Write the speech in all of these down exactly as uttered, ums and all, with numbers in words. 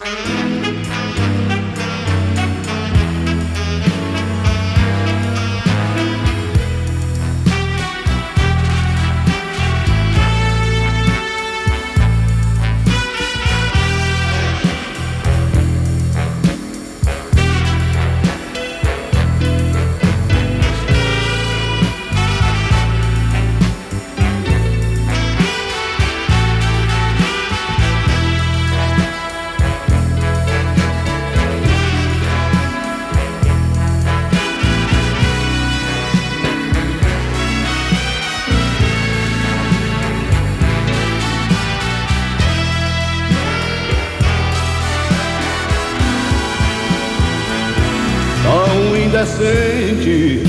Tão indecente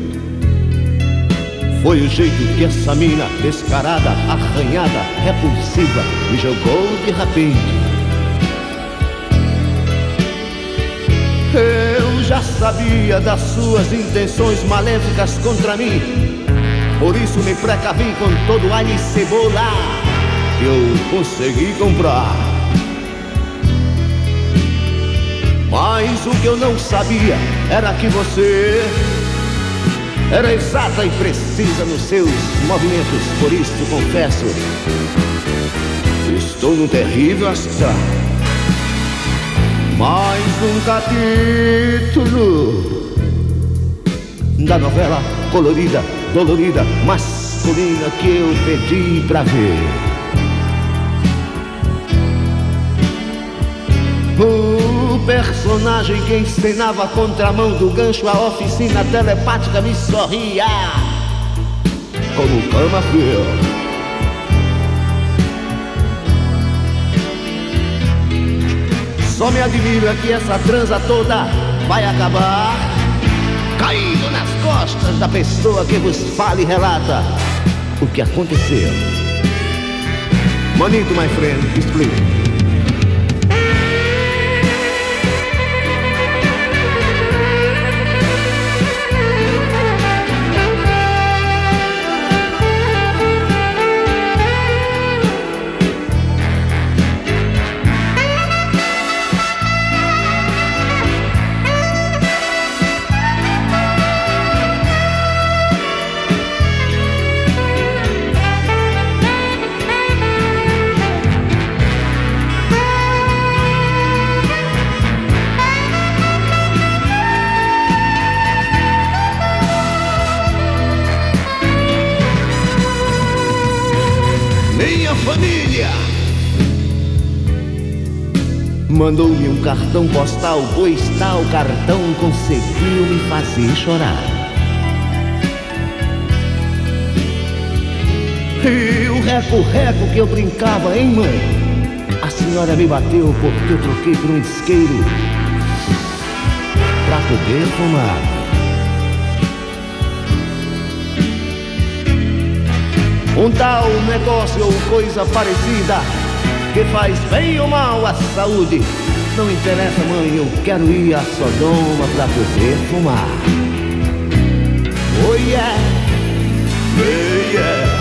foi o jeito que essa mina descarada, arranhada, repulsiva me jogou de repente. Eu já sabia das suas intenções maléficas contra mim, por isso me precavi com todo alho e cebola que eu consegui comprar. Mas o que eu não sabia era que você era exata e precisa nos seus movimentos. Por isso confesso, estou num terrível astral. Mais um capítulo da novela colorida, dolorida, masculina que eu pedi pra ver. O personagem que encenava a contramão do gancho, a oficina telepática me sorria como cama fria. Só me admira que essa transa toda vai acabar caindo nas costas da pessoa que vos fala e relata o que aconteceu. Manito, my friend, explain. Minha família mandou-me um cartão postal, pois tal cartão conseguiu me fazer chorar. E o reco-reco que eu brincava, hein, mãe? A senhora me bateu porque eu troquei por um isqueiro pra poder fumar. Um tal negócio ou coisa parecida que faz bem ou mal à saúde. Não interessa, mãe, eu quero ir a Sodoma pra poder fumar. Oh yeah, yeah, yeah.